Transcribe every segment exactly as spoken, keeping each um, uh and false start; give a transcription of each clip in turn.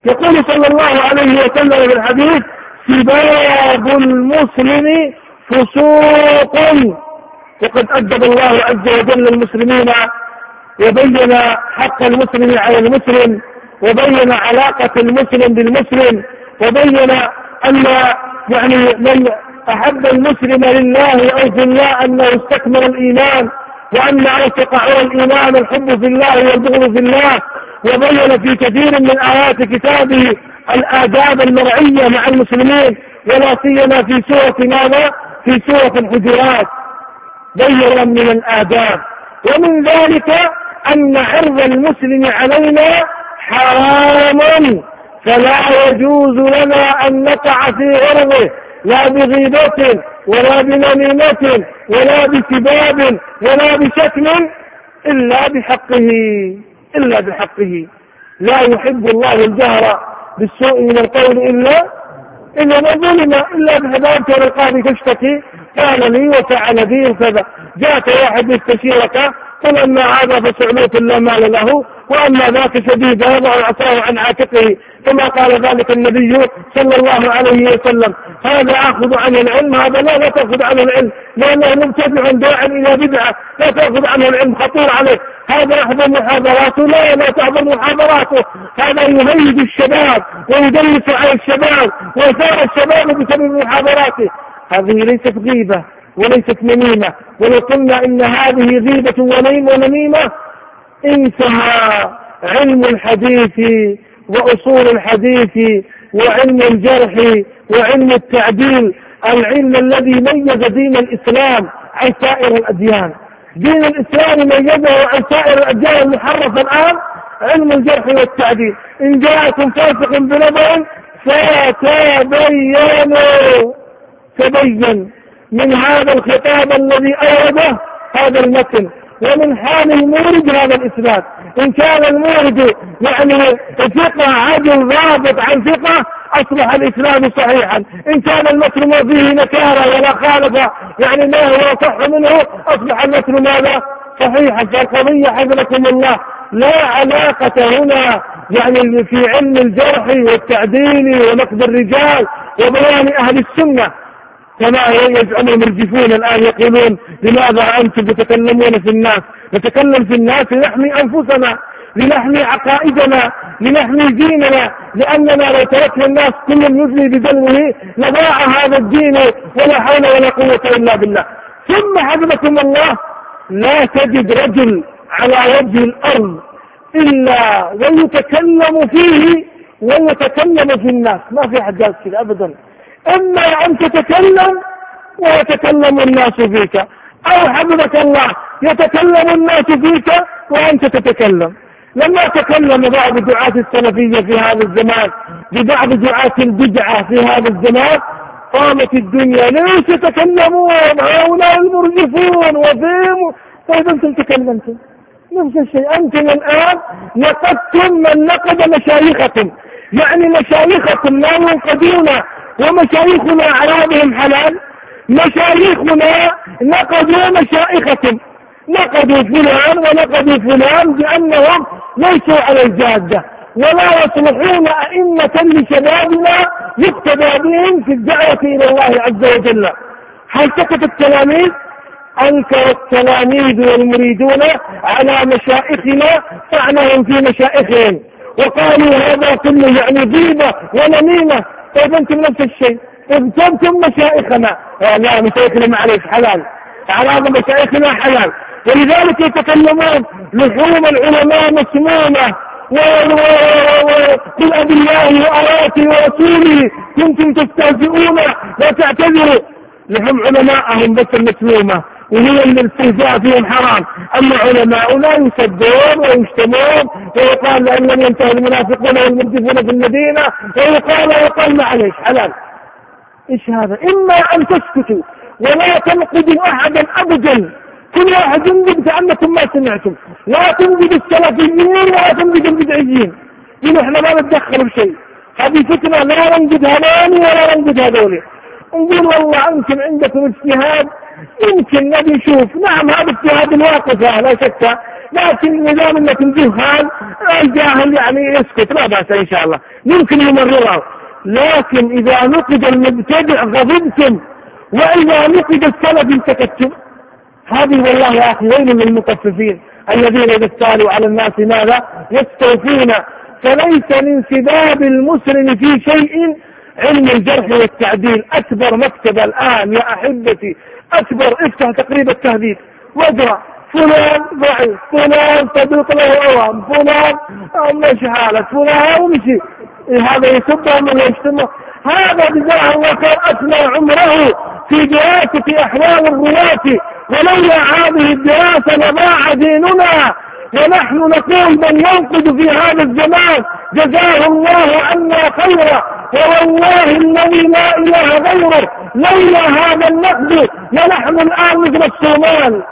يقول صلى الله عليه وسلم في الحديث: سباب المسلم فسوق. وقد أدب الله عز وجل المسلمين وبين حق المسلم على المسلم، وبين علاقة المسلم بالمسلم، وبين أن يعني من أحب المسلم لله أو في الله أنه استكمل الإيمان، وأن أوثق على الإيمان الحب في الله والبغض في الله. وبين في كثير من آيات كتابه الآداب المرعية مع المسلمين، ولا سيما في سورة ماذا؟ في سورة الحجرات بينا من الآداب. ومن ذلك أن عرض المسلم علينا حرام، فلا يجوز لنا أن نقع في عرضه لا بغيبة ولا بنميمة ولا بسباب ولا بشتم إلا بحقه إلا بحقه. لا يحب الله الجهر بالسوء من القول إلا إلا من ظلم، إلا بحذارك والقاضي تشتكي قال لي وفعل بي وكذا. جاءك واحد يستشيرك قل أما هذا فسعلوك لا مال له، وأما ذاك شديد يضع عصاه عن عاتقه، كما قال ذلك النبي صلى الله عليه وسلم. هذا أخذ عن العلم، هذا لا لا تأخذ عن العلم، لأنه مبتدع داع إلى بدعة لا تأخذ عنه العلم، خطير علعليه. هذا يحضر محاضراته، لا لا تحضر محاضراته. هذا يهيج الشباب ويدلس على الشباب ويثار الشباب بسبب محاضراته. هذه ليست غيبة وليست نميمة. ولو قلنا إن هذه غيبة ونميمة انتهى علم الحديث وأصول الحديث وعلم الجرح وعلم التعديل، العلم الذي ميز دين الإسلام عن سائر الأديان. دين الإسلام ميزه عن سائر الأديان المحرفة الآن علم الجرح والتعديل. إن جاءكم فاسق بنبأ فتبينوا. تبين من هذا الخطاب الذي أورده هذا المتن، ومن حال المورد هذا الإسناد. إن كان المورد يعني ثقة عدل ضابط عن ثقة أصبح الإسناد صحيحا. إن كان المتن ما فيه نكارة ولا خالف يعني ما هو صح منه أصبح المتن ماذا؟ صحيحا. فالقضية حفظكم الله لا علاقة هنا يعني في علم الجرح والتعديل ونقد الرجال وبيان أهل السنة كما يزعم المرجفون الآن، يقولون لماذا أنتم تتكلمون في الناس؟ نتكلم في الناس لنحمي أنفسنا، لنحمي عقائدنا، لنحمي ديننا، لأننا لو تركنا الناس كل يزني بدلوه لضاع هذا الدين ولا حول ولا قوة إلا بالله. ثم حفظكم الله لا تجد رجل على وجه الأرض إلا ويتكلم فيه ويتكلم في الناس، ما في حد قال كذا أبدا. إما أن تتكلم ويتكلم الناس فيك، أو حفظك الله يتكلم الناس فيك وأنت تتكلم. لما تكلم بعض دعاة السلفية في هذا الزمان ببعض دعاة البدعة في هذا الزمان قامت الدنيا ليش تتكلمون هؤلاء المرجفون وفيهم. طيب أنتم تكلمتم نفس الشيء، أنتم الآن نقدتم من نقد مشايخكم، يعني مشايخكم لا ينقدون ومشايخنا عرابهم حلال. مشايخنا نقدوا مشايخكم، نقدوا فلان ونقدوا فلان بأنهم ليسوا على الجادة ولا يصلحون أئمة لشبابنا يقتدى بهم في الدعوة إلى الله عز وجل. هل سكت التلاميذ؟ أنكر التلاميذ والمريدون على مشائخنا طعنهم في مشائخهم وقالوا هذا كله يعني غيبة ونميمة. طيب أنتم نفس الشيء ابتبتم مشائخنا، لا مشائخنا معليش حلال، على مشائخنا حلال. ولذلك يتكلمون لحوم العلماء مسمومة وقل أبي الله وآياته ورسوله كنتم تستهزئون لا تعتذروا. لهم علماءهم بس المسمومة وهي اللي الاستهزاء فيهم حرام. أما علماء لا يسدون ويشتمون ويقال لأن لم ينتهي المنافقون والمرجفون في المدينة ويقال ويقال معليش حلال. إيش هذا؟ إما أن تسكتوا ولا تنقدوا أحدا أبدا، كل واحد ينقد كأنكم ما سمعتم، لا تنقد السلفيين ولا تنقد البدعيين. إن إحنا ما نتدخل بشيء، هذه فتنة، لا ننقد هذول ولا ننقد هذول. نقول والله أنتم عندكم اجتهاد يمكن نبي نشوف، نعم هذا اجتهاد الواقفة لا شك، لكن نظام انك الجهال الجاهل يعني يسكت لا بأس ان شاء الله يمكن يمرره. لكن اذا نقد المبتدع غضبتم، واذا نقد السلف انتكتم. هذه والله يا اخي ويل للمطففين الذين اذا اكتالوا على الناس ماذا يستوفون. فليس من سباب المسلم في شيء علم الجرح والتعديل. اكبر مكتبة الان يا احبتي، اكبر، افتح تقريب التهذيب واقرأ فلان ضعيف، فلان صديق له اوهام، فلان مش حالة، فلان ومشي. هذا يسبهم ولا يشتمه؟ هذا جزاه الله خير اثنى عمره في دراسة احوال الرواة، ولولا هذه الدراسة لضاع ديننا. ونحن نقول من ينقد في هذا الزمان جزاه الله عنا خيرا، ووالله الذي لا اله غيره لولا هذا النقد لنحن الان مثل الصومال،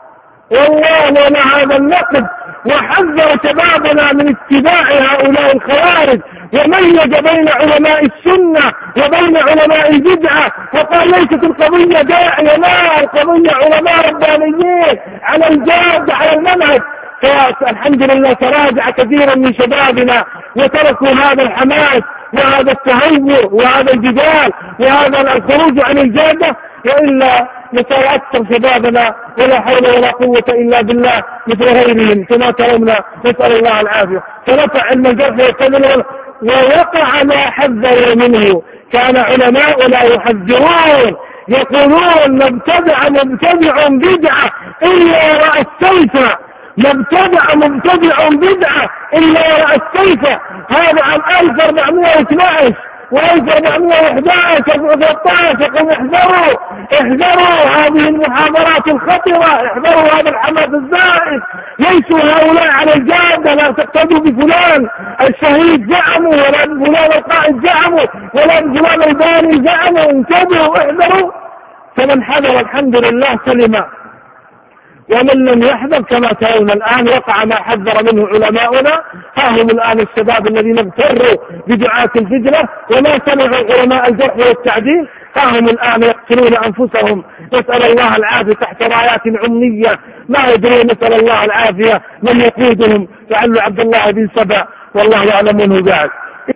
والله لولا هذا النقد. وحذر شبابنا من اتباع هؤلاء الخوارج، وميز بين علماء السنة وبين علماء البدعة، وقال ليست القضية داعية، لا، القضية علماء ربانيين على الجاد على المنهج. فالحمد لله تراجع كثيرا من شبابنا وتركوا هذا الحماس وهذا التهور وهذا الجدال وهذا الخروج عن الجادة، وإلا نسأل أكثر شبابنا ولا حول ولا قوة إلا بالله مثل غيرهم كما ترون، نسأل الله العافية. فرفع علم الجرح والتعديل ووقع ما حذروا منه. كان علماؤنا يحذرون يقولون مبتدع مبتدع بدعة إلا رأى السيف، مبتدع مبتدع بدعة إلا رأى السيف. هذا عام ألف وأربعمائة واثناشر وألف وأربعمائة وأحد عشر وثلاثة عشر. قل احذروا احذروا هذه المحاضرات الخطرة، احذروا هذا الحماس الزائد. ليسوا هؤلاء على الجادة، لا تقتدوا بفلان الشهيد زعموا، ولا بفلان القائد زعموا، ولا بفلان الباني زعموا. انتبهوا احذروا. فمن حذر الحمد لله سلم، ومن لم يحذر كما ترون الآن وقع ما حذر منه علماؤنا. ها هم الآن الشباب الذين اغتروا بدعاة الفتنة وما سمعوا علماء الجرح والتعديل، ها هم الآن يقتلون أنفسهم. نسأل الله العافية تحت رايات عمية ما يدرون، نسأل الله العافية من يقودهم، لعل عبد الله بن سبأ والله يعلم منه بعد.